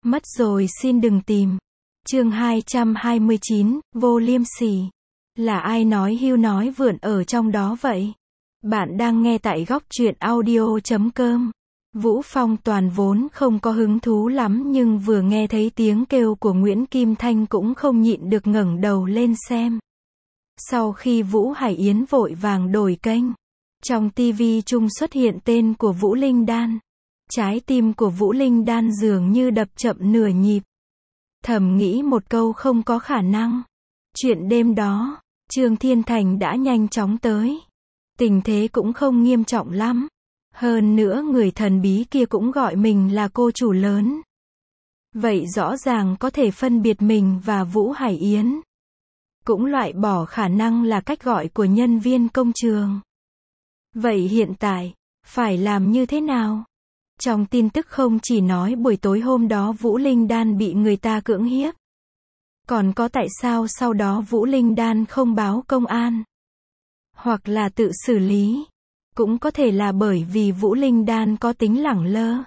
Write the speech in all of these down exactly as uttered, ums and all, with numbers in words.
Mất rồi xin đừng tìm. Chương hai trăm hai mươi chín, vô liêm sỉ. Là ai nói hưu nói vượn ở trong đó vậy? Bạn đang nghe tại góc truyện audio chấm com. Vũ Phong Toàn vốn không có hứng thú lắm nhưng vừa nghe thấy tiếng kêu của Nguyễn Kim Thanh cũng không nhịn được ngẩng đầu lên xem. Sau khi Vũ Hải Yến vội vàng đổi kênh, trong tivi chung xuất hiện tên của Vũ Linh Đan. Trái tim của Vũ Linh Đan dường như đập chậm nửa nhịp. Thầm nghĩ một câu không có khả năng. Chuyện đêm đó, Trương Thiên Thành đã nhanh chóng tới. Tình thế cũng không nghiêm trọng lắm. Hơn nữa người thần bí kia cũng gọi mình là cô chủ lớn. Vậy rõ ràng có thể phân biệt mình và Vũ Hải Yến. Cũng loại bỏ khả năng là cách gọi của nhân viên công trường. Vậy hiện tại, phải làm như thế nào? Trong tin tức không chỉ nói buổi tối hôm đó Vũ Linh Đan bị người ta cưỡng hiếp. Còn có tại sao sau đó Vũ Linh Đan không báo công an? Hoặc là tự xử lý. Cũng có thể là bởi vì Vũ Linh Đan có tính lẳng lơ.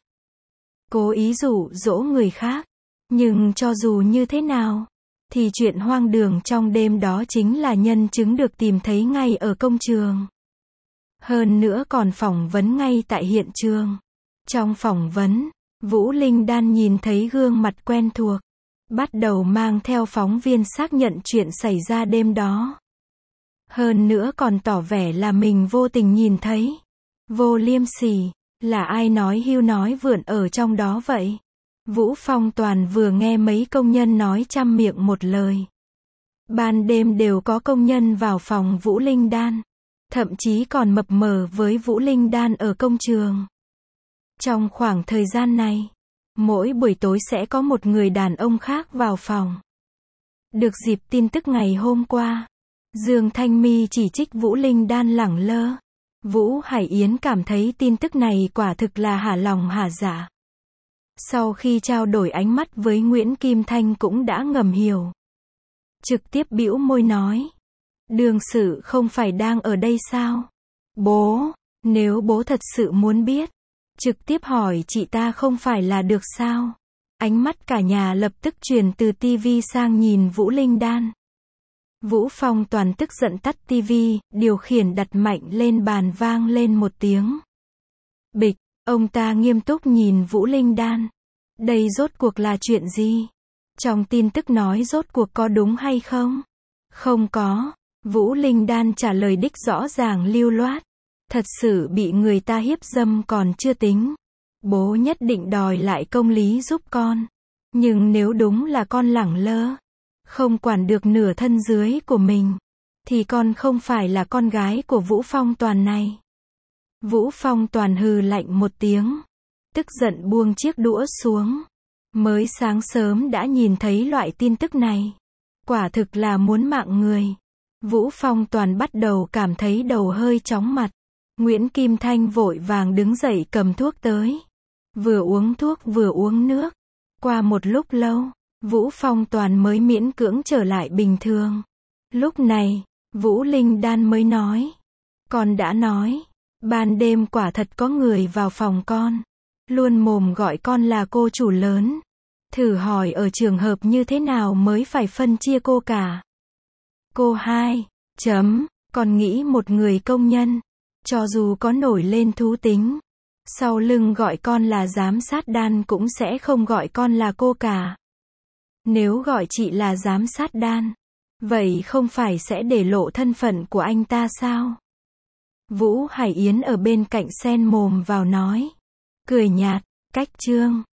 Cố ý dụ dỗ người khác. Nhưng cho dù như thế nào, thì chuyện hoang đường trong đêm đó chính là nhân chứng được tìm thấy ngay ở công trường. Hơn nữa còn phỏng vấn ngay tại hiện trường. Trong phỏng vấn, Vũ Linh Đan nhìn thấy gương mặt quen thuộc. Bắt đầu mang theo phóng viên xác nhận chuyện xảy ra đêm đó. Hơn nữa còn tỏ vẻ là mình vô tình nhìn thấy. Vô liêm sỉ, là ai nói hưu nói vượn ở trong đó vậy? Vũ Phong Toàn vừa nghe mấy công nhân nói trăm miệng một lời. Ban đêm đều có công nhân vào phòng Vũ Linh Đan. Thậm chí còn mập mờ với Vũ Linh Đan ở công trường. Trong khoảng thời gian này, mỗi buổi tối sẽ có một người đàn ông khác vào phòng. Được dịp tin tức ngày hôm qua, Dương Thanh My chỉ trích Vũ Linh Đan lẳng lơ. Vũ Hải Yến cảm thấy tin tức này quả thực là hả lòng hả dạ. Sau khi trao đổi ánh mắt với Nguyễn Kim Thanh cũng đã ngầm hiểu. Trực tiếp bĩu môi nói. Đương sự không phải đang ở đây sao? Bố, nếu bố thật sự muốn biết, trực tiếp hỏi chị ta không phải là được sao? Ánh mắt cả nhà lập tức chuyển từ tivi sang nhìn Vũ Linh Đan. Vũ Phong Toàn tức giận tắt tivi, điều khiển đặt mạnh lên bàn vang lên một tiếng. Bịch, ông ta nghiêm túc nhìn Vũ Linh Đan. Đây rốt cuộc là chuyện gì? Trong tin tức nói rốt cuộc có đúng hay không? Không có. Vũ Linh Đan trả lời đích rõ ràng lưu loát. Thật sự bị người ta hiếp dâm còn chưa tính. Bố nhất định đòi lại công lý giúp con. Nhưng nếu đúng là con lẳng lơ, không quản được nửa thân dưới của mình, thì con không phải là con gái của Vũ Phong Toàn này. Vũ Phong Toàn hừ lạnh một tiếng. Tức giận buông chiếc đũa xuống. Mới sáng sớm đã nhìn thấy loại tin tức này. Quả thực là muốn mạng người. Vũ Phong Toàn bắt đầu cảm thấy đầu hơi chóng mặt. Nguyễn Kim Thanh vội vàng đứng dậy cầm thuốc tới. Vừa uống thuốc vừa uống nước. Qua một lúc lâu, Vũ Phong Toàn mới miễn cưỡng trở lại bình thường. Lúc này, Vũ Linh Đan mới nói. Con đã nói, ban đêm quả thật có người vào phòng con. Luôn mồm gọi con là cô chủ lớn. Thử hỏi ở trường hợp như thế nào mới phải phân chia cô cả. Cô hai, chấm, còn nghĩ một người công nhân, cho dù có nổi lên thú tính, sau lưng gọi con là giám sát Đan cũng sẽ không gọi con là cô cả. Nếu gọi chị là giám sát Đan, vậy không phải sẽ để lộ thân phận của anh ta sao? Vũ Hải Yến ở bên cạnh xen mồm vào nói, cười nhạt, cách Trương,